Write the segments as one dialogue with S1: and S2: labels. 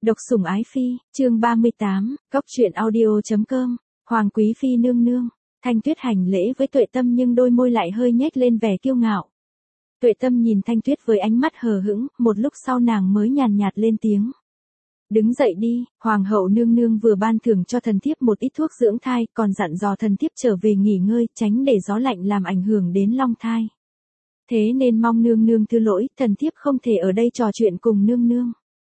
S1: Độc sủng ái phi, chương 38, Cốc truyện audio.com, Hoàng quý phi nương nương. Thanh Tuyết hành lễ với Tuệ Tâm nhưng đôi môi lại hơi nhếch lên vẻ kiêu ngạo. Tuệ Tâm nhìn Thanh Tuyết với ánh mắt hờ hững, một lúc sau nàng mới nhàn nhạt lên tiếng. Đứng dậy đi, Hoàng hậu nương nương vừa ban thưởng cho thần thiếp một ít thuốc dưỡng thai, còn dặn dò thần thiếp trở về nghỉ ngơi, tránh để gió lạnh làm ảnh hưởng đến long thai. Thế nên mong nương nương thứ lỗi, thần thiếp không thể ở đây trò chuyện cùng nương nương.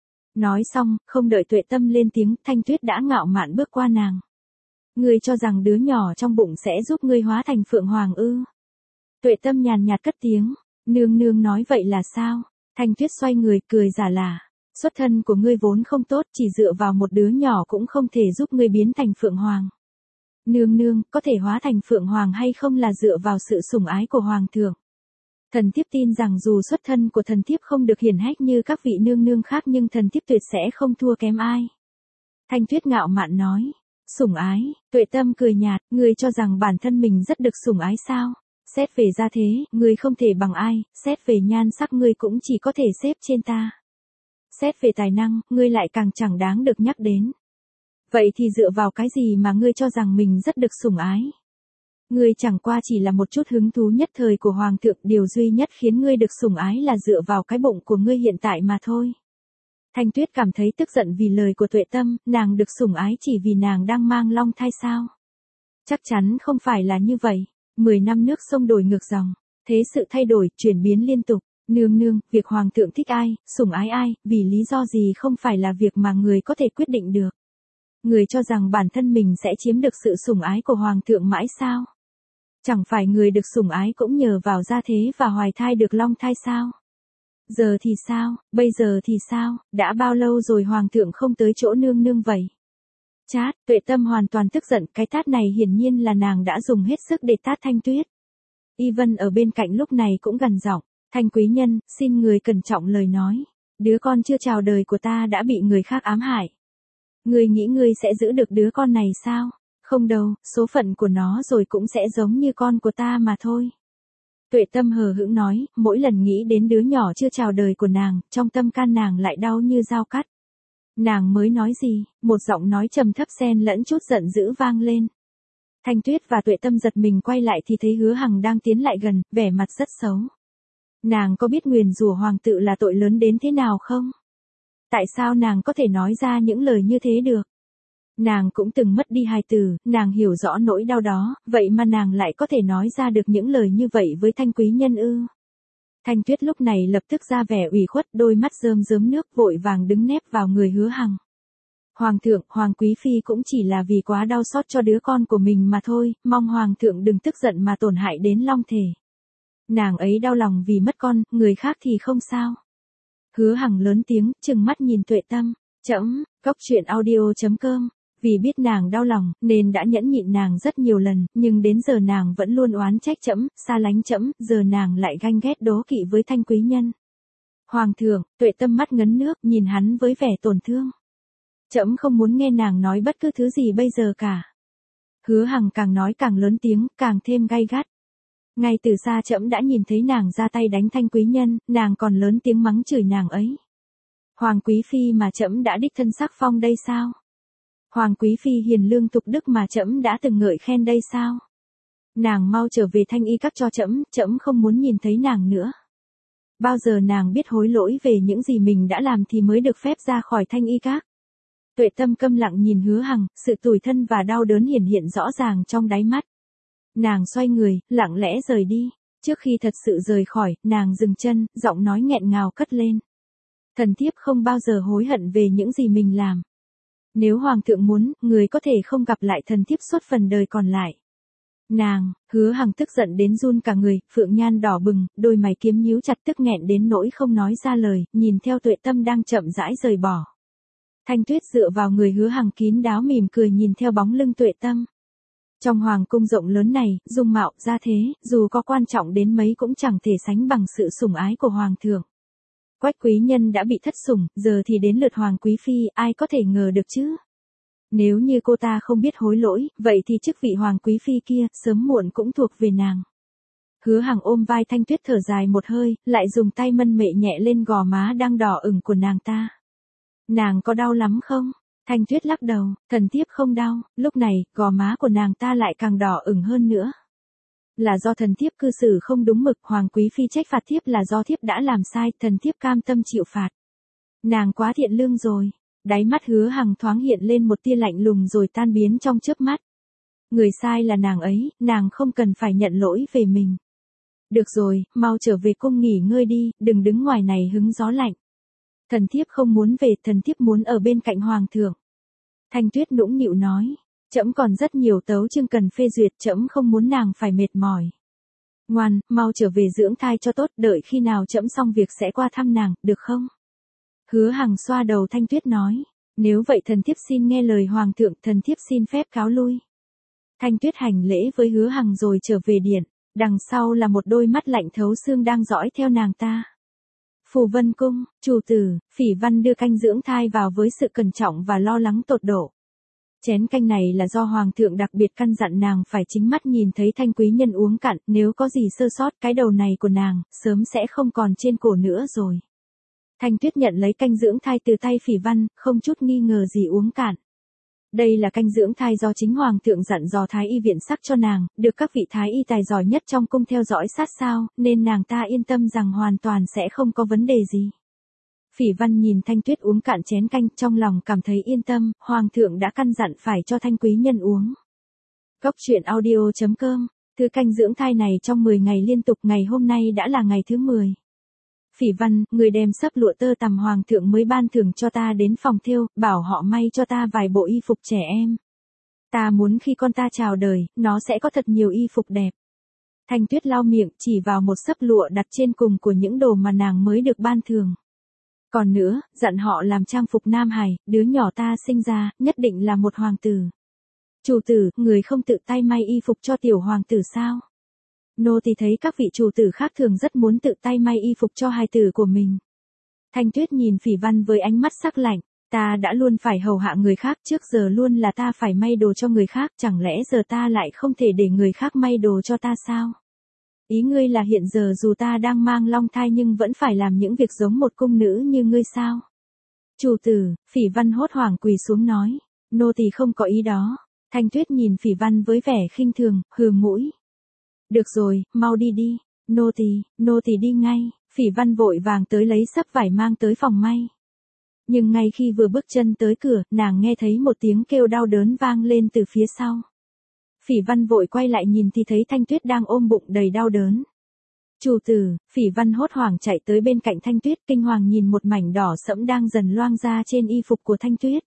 S1: Nói xong, không đợi Tuệ Tâm lên tiếng, Thanh Tuyết đã ngạo mạn bước qua nàng. Ngươi cho rằng đứa nhỏ trong bụng sẽ giúp ngươi hóa thành Phượng Hoàng ư? Tuệ Tâm nhàn nhạt cất tiếng, nương nương nói vậy là sao? Thanh Tuyết xoay người cười giả là, xuất thân của ngươi vốn không tốt, chỉ dựa vào một đứa nhỏ cũng không thể giúp ngươi biến thành Phượng Hoàng. Nương nương, có thể hóa thành Phượng Hoàng hay không là dựa vào sự sủng ái của Hoàng thượng. Thần thiếp tin rằng dù xuất thân của thần thiếp không được hiển hách như các vị nương nương khác nhưng thần thiếp tuyệt sẽ không thua kém ai. Thanh Tuyết ngạo mạn nói, sủng ái, Tuệ Tâm cười nhạt, ngươi cho rằng bản thân mình rất được sủng ái sao? Xét về gia thế, ngươi không thể bằng ai, xét về nhan sắc ngươi cũng chỉ có thể xếp trên ta. Xét về tài năng, ngươi lại càng chẳng đáng được nhắc đến. Vậy thì dựa vào cái gì mà ngươi cho rằng mình rất được sủng ái? Ngươi chẳng qua chỉ là một chút hứng thú nhất thời của Hoàng thượng, điều duy nhất khiến ngươi được sủng ái là dựa vào cái bụng của ngươi hiện tại mà thôi. Thanh Tuyết cảm thấy tức giận vì lời của Tuệ Tâm, nàng được sủng ái chỉ vì nàng đang mang long thai sao? Chắc chắn không phải là như vậy. 10 năm nước sông đổi ngược dòng, thế sự thay đổi, chuyển biến liên tục. Nương nương, việc Hoàng thượng thích ai, sủng ái ai, vì lý do gì không phải là việc mà người có thể quyết định được. Người cho rằng bản thân mình sẽ chiếm được sự sủng ái của Hoàng thượng mãi sao? Chẳng phải người được sủng ái cũng nhờ vào gia thế và hoài thai được long thai sao? Giờ thì sao, bây giờ thì sao, đã bao lâu rồi Hoàng thượng không tới chỗ nương nương vậy? Chát, Tuệ Tâm hoàn toàn tức giận, cái tát này hiển nhiên là nàng đã dùng hết sức để tát Thanh Tuyết. Y Vân ở bên cạnh lúc này cũng gần giọng, Thanh quý nhân, xin người cẩn trọng lời nói. Đứa con chưa chào đời của ta đã bị người khác ám hại. Ngươi nghĩ ngươi sẽ giữ được đứa con này sao? Không đâu, số phận của nó rồi cũng sẽ giống như con của ta mà thôi. Tuệ Tâm hờ hững nói, mỗi lần nghĩ đến đứa nhỏ chưa chào đời của nàng, trong tâm can nàng lại đau như dao cắt. Nàng mới nói gì, một giọng nói trầm thấp xen lẫn chút giận dữ vang lên. Thanh Tuyết và Tuệ Tâm giật mình quay lại thì thấy Hứa Hằng đang tiến lại gần, vẻ mặt rất xấu. Nàng có biết nguyền rủa hoàng tự là tội lớn đến thế nào không? Tại sao nàng có thể nói ra những lời như thế được? Nàng cũng từng mất đi hài tử, nàng hiểu rõ nỗi đau đó, vậy mà nàng lại có thể nói ra được những lời như vậy với Thanh quý nhân ư? Thanh Tuyết lúc này lập tức ra vẻ ủy khuất, đôi mắt rơm rớm nước, vội vàng đứng nép vào người Hứa Hằng. Hoàng thượng, Hoàng quý phi cũng chỉ là vì quá đau xót cho đứa con của mình mà thôi, mong Hoàng thượng đừng tức giận mà tổn hại đến long thể. Nàng ấy đau lòng vì mất con, người khác thì không sao. Hứa Hằng lớn tiếng, trừng mắt nhìn Tuệ Tâm, Cốc truyện audio.com. Vì biết nàng đau lòng, nên đã nhẫn nhịn nàng rất nhiều lần, nhưng đến giờ nàng vẫn luôn oán trách xa lánh giờ nàng lại ganh ghét đố kỵ với Thanh quý nhân. Hoàng thượng, Tuệ Tâm mắt ngấn nước, nhìn hắn với vẻ tổn thương. Không muốn nghe nàng nói bất cứ thứ gì bây giờ cả. Hứa Hằng càng nói càng lớn tiếng, càng thêm gay gắt. Ngay từ xa đã nhìn thấy nàng ra tay đánh Thanh quý nhân, nàng còn lớn tiếng mắng chửi nàng ấy. Hoàng quý phi mà đã đích thân sắc phong đây sao? Hoàng quý phi hiền lương tục đức mà đã từng ngợi khen đây sao? Nàng mau trở về Thanh y các cho trẫm không muốn nhìn thấy nàng nữa. Bao giờ nàng biết hối lỗi về những gì mình đã làm thì mới được phép ra khỏi Thanh y các. Tuệ Tâm câm lặng nhìn Hứa Hằng, sự tủi thân và đau đớn hiển hiện rõ ràng trong đáy mắt. Nàng xoay người, lặng lẽ rời đi. Trước khi thật sự rời khỏi, nàng dừng chân, giọng nói nghẹn ngào cất lên. Thần thiếp không bao giờ hối hận về những gì mình làm. Nếu Hoàng thượng muốn, người có thể không gặp lại thần thiếp suốt phần đời còn lại. Hứa Hằng tức giận đến run cả người, phượng nhan đỏ bừng, đôi mày kiếm nhíu chặt tức nghẹn đến nỗi không nói ra lời, nhìn theo Tuệ Tâm đang chậm rãi rời bỏ. Thanh Tuyết dựa vào người Hứa Hằng kín đáo mỉm cười nhìn theo bóng lưng Tuệ Tâm. Trong hoàng cung rộng lớn này, dung mạo, gia thế, dù có quan trọng đến mấy cũng chẳng thể sánh bằng sự sủng ái của Hoàng thượng. Quách quý nhân đã bị thất sủng, giờ thì đến lượt Hoàng quý phi, ai có thể ngờ được chứ? Nếu như cô ta không biết hối lỗi, vậy thì chức vị Hoàng quý phi kia, sớm muộn cũng thuộc về nàng. Hứa Hằng ôm vai Thanh Tuyết thở dài một hơi, lại dùng tay mân mệ nhẹ lên gò má đang đỏ ửng của nàng ta. Nàng có đau lắm không? Thanh Tuyết lắc đầu, thần thiếp không đau, lúc này, gò má của nàng ta lại càng đỏ ửng hơn nữa. Là do thần thiếp cư xử không đúng mực, Hoàng quý phi trách phạt thiếp là do thiếp đã làm sai, thần thiếp cam tâm chịu phạt. Nàng quá thiện lương rồi. Đáy mắt Hứa Hằng thoáng hiện lên một tia lạnh lùng rồi tan biến trong chớp mắt. Người sai là nàng ấy, nàng không cần phải nhận lỗi về mình. Được rồi, mau trở về cung nghỉ ngơi đi, đừng đứng ngoài này hứng gió lạnh. Thần thiếp không muốn về, thần thiếp muốn ở bên cạnh hoàng thượng. Thanh Tuyết nũng nịu nói, trẫm còn rất nhiều tấu chương cần phê duyệt, trẫm không muốn nàng phải mệt mỏi. Ngoan, mau trở về dưỡng thai cho tốt, đợi khi nào trẫm xong việc sẽ qua thăm nàng, được không? Hứa Hằng xoa đầu Thanh Tuyết nói, nếu vậy thần thiếp xin nghe lời hoàng thượng, thần thiếp xin phép cáo lui. Thanh Tuyết hành lễ với Hứa Hằng rồi trở về điện, đằng sau là một đôi mắt lạnh thấu xương đang dõi theo nàng ta. Phù Vân Cung, chủ tử, Phỉ Văn đưa canh dưỡng thai vào với sự cẩn trọng và lo lắng tột độ. Chén canh này là do hoàng thượng đặc biệt căn dặn nàng phải chính mắt nhìn thấy Thanh quý nhân uống cạn, nếu có gì sơ sót cái đầu này của nàng, sớm sẽ không còn trên cổ nữa rồi. Thanh Tuyết nhận lấy canh dưỡng thai từ tay Phỉ Văn, không chút nghi ngờ gì uống cạn. Đây là canh dưỡng thai do chính hoàng thượng dặn dò thái y viện sắc cho nàng, được các vị thái y tài giỏi nhất trong cung theo dõi sát sao, nên nàng ta yên tâm rằng hoàn toàn sẽ không có vấn đề gì. Phỉ Văn nhìn Thanh Tuyết uống cạn chén canh, trong lòng cảm thấy yên tâm, hoàng thượng đã căn dặn phải cho Thanh quý nhân uống. Cốc truyện audio.com, thứ canh dưỡng thai này trong 10 ngày liên tục, ngày hôm nay đã là ngày thứ 10. Phỉ Văn, người đem sấp lụa tơ tằm hoàng thượng mới ban thưởng cho ta đến phòng thêu, bảo họ may cho ta vài bộ y phục trẻ em. Ta muốn khi con ta chào đời, nó sẽ có thật nhiều y phục đẹp. Thanh Tuyết lau miệng, chỉ vào một sấp lụa đặt trên cùng của những đồ mà nàng mới được ban thưởng. Còn nữa, dặn họ làm trang phục nam hài, đứa nhỏ ta sinh ra, nhất định là một hoàng tử. Chủ tử, người không tự tay may y phục cho tiểu hoàng tử sao? Nô tỳ thấy các vị chủ tử khác thường rất muốn tự tay may y phục cho hài tử của mình. Thanh Tuyết nhìn Phỉ Văn với ánh mắt sắc lạnh, ta đã luôn phải hầu hạ người khác, trước giờ luôn là ta phải may đồ cho người khác, chẳng lẽ giờ ta lại không thể để người khác may đồ cho ta sao? Ý ngươi là hiện giờ dù ta đang mang long thai nhưng vẫn phải làm những việc giống một cung nữ như ngươi sao? Chủ tử, Phỉ Văn hốt hoảng quỳ xuống nói, nô tỳ không có ý đó. Thanh Tuyết nhìn Phỉ Văn với vẻ khinh thường, hừ mũi. Được rồi, mau đi đi, nô tỳ đi ngay. Phỉ Văn vội vàng tới lấy sấp vải mang tới phòng may. Nhưng ngay khi vừa bước chân tới cửa, nàng nghe thấy một tiếng kêu đau đớn vang lên từ phía sau. Phỉ Văn vội quay lại nhìn thì thấy Thanh Tuyết đang ôm bụng đầy đau đớn. Chủ tử, Phỉ Văn hốt hoảng chạy tới bên cạnh Thanh Tuyết, kinh hoàng nhìn một mảnh đỏ sẫm đang dần loang ra trên y phục của Thanh Tuyết.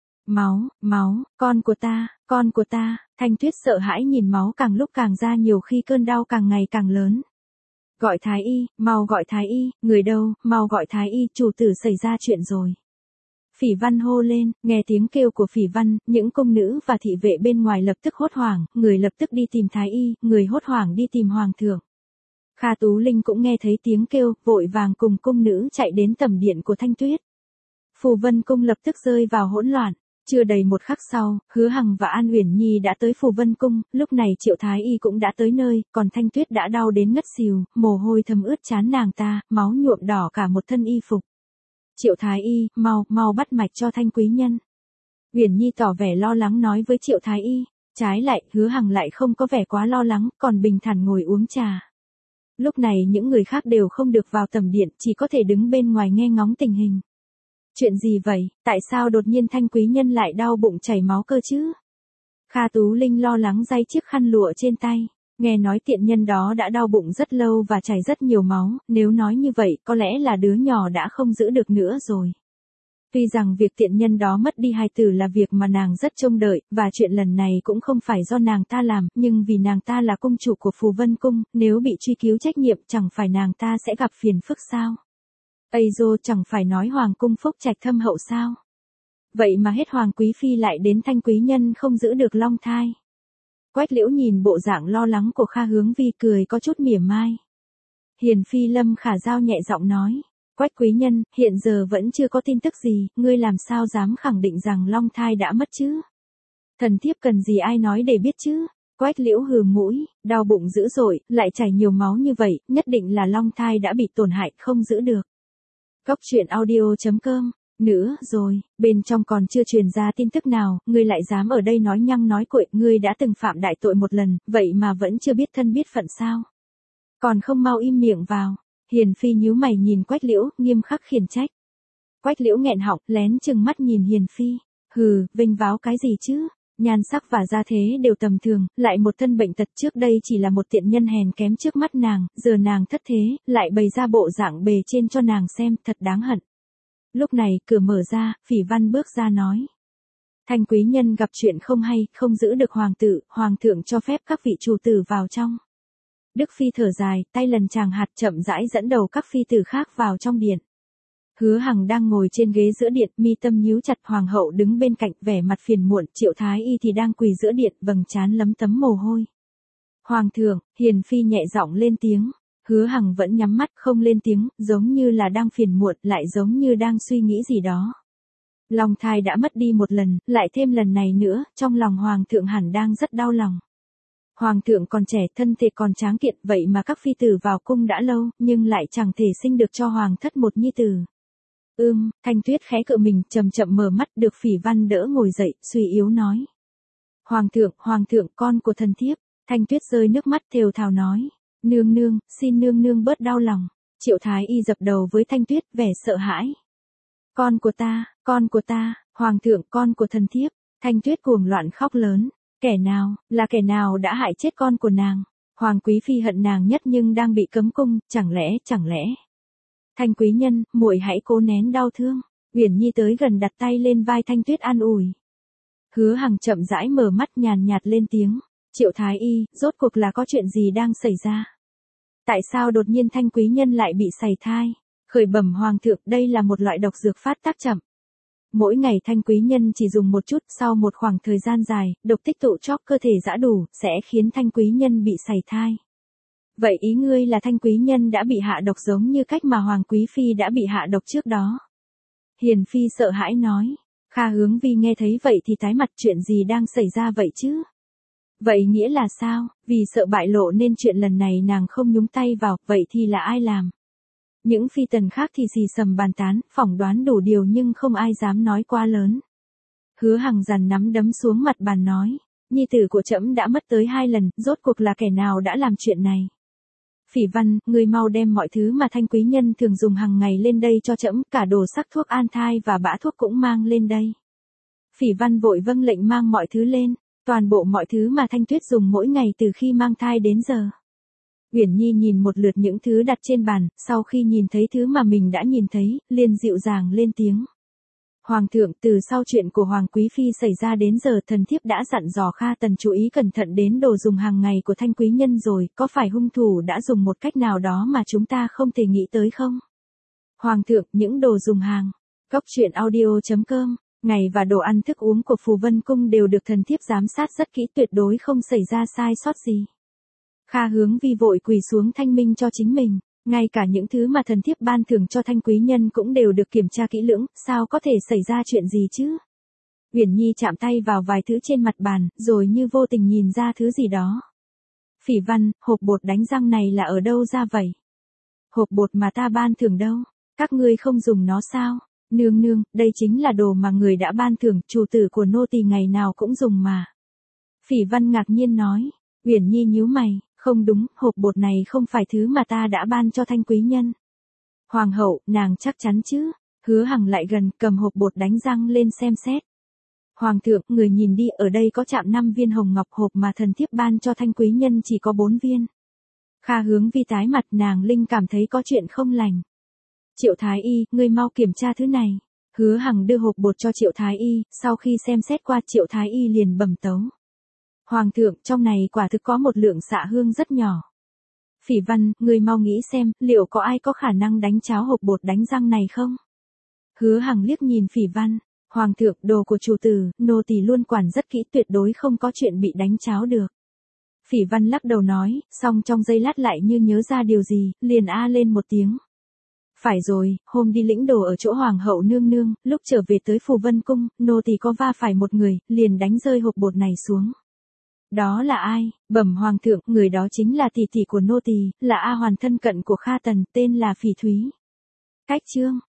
S1: Máu, con của ta, Thanh Tuyết sợ hãi nhìn máu càng lúc càng ra, nhiều khi cơn đau càng ngày càng lớn. Gọi thái y, mau gọi thái y, người đâu, mau gọi thái y, chủ tử xảy ra chuyện rồi. Phỉ Văn hô lên, nghe tiếng kêu của Phỉ Văn, những cung nữ và thị vệ bên ngoài lập tức hốt hoảng, người lập tức đi tìm thái y, người hốt hoảng đi tìm hoàng thượng. Kha Tú Linh cũng nghe thấy tiếng kêu, vội vàng cùng cung nữ chạy đến tẩm điện của Thanh Tuyết. Phù Vân Cung lập tức rơi vào hỗn loạn. Chưa đầy một khắc sau, Hứa Hằng và An Uyển Nhi đã tới Phù Vân Cung, lúc này Triệu Thái Y cũng đã tới nơi, còn Thanh Tuyết đã đau đến ngất xỉu, mồ hôi thấm ướt trán nàng ta, máu nhuộm đỏ cả một thân y phục. Triệu Thái Y, mau bắt mạch cho Thanh quý nhân. Uyển Nhi tỏ vẻ lo lắng nói với Triệu Thái Y, trái lại, Hứa Hằng lại không có vẻ quá lo lắng, còn bình thản ngồi uống trà. Lúc này những người khác đều không được vào tầm điện, chỉ có thể đứng bên ngoài nghe ngóng tình hình. Chuyện gì vậy, tại sao đột nhiên Thanh quý nhân lại đau bụng chảy máu cơ chứ? Kha Tú Linh lo lắng day chiếc khăn lụa trên tay, nghe nói tiện nhân đó đã đau bụng rất lâu và chảy rất nhiều máu, nếu nói như vậy có lẽ là đứa nhỏ đã không giữ được nữa rồi. Tuy rằng việc tiện nhân đó mất đi hài tử là việc mà nàng rất trông đợi, và chuyện lần này cũng không phải do nàng ta làm, nhưng vì nàng ta là cung chủ của Phù Vân Cung, nếu bị truy cứu trách nhiệm chẳng phải nàng ta sẽ gặp phiền phức sao? Ây dô, chẳng phải nói hoàng cung phúc trạch thâm hậu sao? Vậy mà hết hoàng quý phi lại đến Thanh quý nhân không giữ được long thai. Quách Liễu nhìn bộ dạng lo lắng của Kha Hướng Vi cười có chút mỉa mai. Hiền phi Lâm Khả Giao nhẹ giọng nói, Quách quý nhân, hiện giờ vẫn chưa có tin tức gì, ngươi làm sao dám khẳng định rằng long thai đã mất chứ? Thần thiếp cần gì ai nói để biết chứ? Quách Liễu hừ mũi, đau bụng dữ dội, lại chảy nhiều máu như vậy, nhất định là long thai đã bị tổn hại không giữ được. Cốc truyện audio.com Nữa rồi, bên trong còn chưa truyền ra tin tức nào, ngươi lại dám ở đây nói nhăng nói cuội, ngươi đã từng phạm đại tội một lần, vậy mà vẫn chưa biết thân biết phận sao? Còn không mau im miệng vào. Hiền Phi nhíu mày nhìn Quách Liễu, nghiêm khắc khiển trách. Quách Liễu nghẹn họng, lén chừng mắt nhìn Hiền Phi. Hừ, vênh váo cái gì chứ? Nhan sắc và gia thế đều tầm thường, lại một thân bệnh tật, trước đây chỉ là một tiện nhân hèn kém trước mắt nàng, giờ nàng thất thế, lại bày ra bộ dạng bề trên cho nàng xem, thật đáng hận. Lúc này, cửa mở ra, Phỉ Văn bước ra nói. Thanh quý nhân gặp chuyện không hay, không giữ được hoàng thượng cho phép các vị chủ tử vào trong. Đức Phi thở dài, tay lần chàng hạt chậm rãi dẫn đầu các phi tử khác vào trong điện. Hứa Hằng đang ngồi trên ghế giữa điện, mi tâm nhíu chặt, hoàng hậu đứng bên cạnh, vẻ mặt phiền muộn, Triệu Thái Y thì đang quỳ giữa điện, vầng trán lấm tấm mồ hôi. Hoàng thượng, Hiền Phi nhẹ giọng lên tiếng. Hứa Hằng vẫn nhắm mắt không lên tiếng, giống như là đang phiền muộn, lại giống như đang suy nghĩ gì đó. Long thai đã mất đi một lần, lại thêm lần này nữa, trong lòng hoàng thượng hẳn đang rất đau lòng. Hoàng thượng còn trẻ, thân thể còn tráng kiện, vậy mà các phi tử vào cung đã lâu, nhưng lại chẳng thể sinh được cho hoàng thất một nhi tử. Thanh Tuyết khẽ cựa mình, chậm chậm mở mắt, được Phỉ Văn đỡ ngồi dậy, suy yếu nói. Hoàng thượng, con của thần thiếp. Thanh Tuyết rơi nước mắt thều thào nói. Nương nương, xin nương nương bớt đau lòng. Triệu Thái Y dập đầu với Thanh Tuyết, vẻ sợ hãi. Con của ta, hoàng thượng, con của thần thiếp. Thanh Tuyết cuồng loạn khóc lớn. Kẻ nào đã hại chết con của nàng? Hoàng quý phi hận nàng nhất nhưng đang bị cấm cung, chẳng lẽ. Thanh quý nhân, muội hãy cố nén đau thương. Uyển Nhi tới gần đặt tay lên vai Thanh Tuyết an ủi. Hứa Hằng chậm rãi mở mắt nhàn nhạt lên tiếng. Triệu Thái Y, rốt cuộc là có chuyện gì đang xảy ra? Tại sao đột nhiên Thanh quý nhân lại bị sảy thai? Khởi bẩm hoàng thượng, đây là một loại độc dược phát tác chậm. Mỗi ngày Thanh quý nhân chỉ dùng một chút, sau một khoảng thời gian dài, độc tích tụ chóc cơ thể giã đủ, sẽ khiến Thanh quý nhân bị sảy thai. Vậy ý ngươi là Thanh quý nhân đã bị hạ độc giống như cách mà Hoàng quý phi đã bị hạ độc trước đó? Hiền Phi sợ hãi nói. Kha Hướng Vi nghe thấy vậy thì tái mặt, chuyện gì đang xảy ra vậy chứ? Vậy nghĩa là sao? Vì sợ bại lộ nên chuyện lần này nàng không nhúng tay vào, vậy thì là ai làm? Những phi tần khác thì xì xầm bàn tán, phỏng đoán đủ điều nhưng không ai dám nói quá lớn. Hứa Hằng dằn nắm đấm xuống mặt bàn nói. Nhi tử của trẫm đã mất tới 2 lần, rốt cuộc là kẻ nào đã làm chuyện này? Phỉ Văn, ngươi mau đem mọi thứ mà Thanh quý nhân thường dùng hàng ngày lên đây cho trẫm, cả đồ sắc thuốc an thai và bã thuốc cũng mang lên đây. Phỉ Văn vội vâng lệnh mang mọi thứ lên, toàn bộ mọi thứ mà Thanh Tuyết dùng mỗi ngày từ khi mang thai đến giờ. Uyển Nhi nhìn một lượt những thứ đặt trên bàn, sau khi nhìn thấy thứ mà mình đã nhìn thấy, liền dịu dàng lên tiếng. Hoàng thượng, từ sau chuyện của Hoàng quý phi xảy ra đến giờ, thần thiếp đã dặn dò Kha Tần chú ý cẩn thận đến đồ dùng hàng ngày của Thanh quý nhân rồi, có phải hung thủ đã dùng một cách nào đó mà chúng ta không thể nghĩ tới không? Hoàng thượng, những đồ dùng hàng. Góc truyện audio.com, ngày và đồ ăn thức uống của Phù Vân Cung đều được thần thiếp giám sát rất kỹ, tuyệt đối không xảy ra sai sót gì. Kha Hướng Vi vội quỳ xuống thanh minh cho chính mình. Ngay cả những thứ mà thần thiếp ban thưởng cho Thanh quý nhân cũng đều được kiểm tra kỹ lưỡng, sao có thể xảy ra chuyện gì chứ? Uyển Nhi chạm tay vào vài thứ trên mặt bàn, rồi như vô tình nhìn ra thứ gì đó. Phỉ Văn, hộp bột đánh răng này là ở đâu ra vậy? Hộp bột mà ta ban thưởng đâu? Các ngươi không dùng nó sao? Nương, đây chính là đồ mà người đã ban thưởng, chủ tử của nô tỳ ngày nào cũng dùng mà. Phỉ Văn ngạc nhiên nói. Uyển Nhi nhíu mày. Không đúng, hộp bột này không phải thứ mà ta đã ban cho Thanh quý nhân. Hoàng hậu, nàng chắc chắn chứ? Hứa Hằng lại gần, cầm hộp bột đánh răng lên xem xét. Hoàng thượng, người nhìn đi, ở đây có chạm 5 viên hồng ngọc, hộp mà thần thiếp ban cho Thanh quý nhân chỉ có 4 viên. Kha Hướng Vi tái mặt, nàng linh cảm thấy có chuyện không lành. Triệu Thái Y, ngươi mau kiểm tra thứ này. Hứa Hằng đưa hộp bột cho Triệu Thái Y, sau khi xem xét qua, Triệu Thái Y liền bẩm tấu. Hoàng thượng, trong này quả thực có một lượng xạ hương rất nhỏ. Phỉ Văn, người mau nghĩ xem, liệu có ai có khả năng đánh cháo hộp bột đánh răng này không? Hứa Hằng liếc nhìn Phỉ Văn. Hoàng thượng, đồ của chủ tử, nô tỳ luôn quản rất kỹ, tuyệt đối không có chuyện bị đánh cháo được. Phỉ Văn lắc đầu nói, xong trong giây lát lại như nhớ ra điều gì, liền a lên một tiếng. Phải rồi, hôm đi lĩnh đồ ở chỗ Hoàng hậu nương nương, lúc trở về tới Phù Vân Cung, nô tỳ có va phải một người, liền đánh rơi hộp bột này xuống. Đó là ai? Bẩm hoàng thượng, người đó chính là tỷ tỷ của nô tỳ, là A hoàn thân cận của Kha Tần, tên là Phỉ Thúy. Cách chương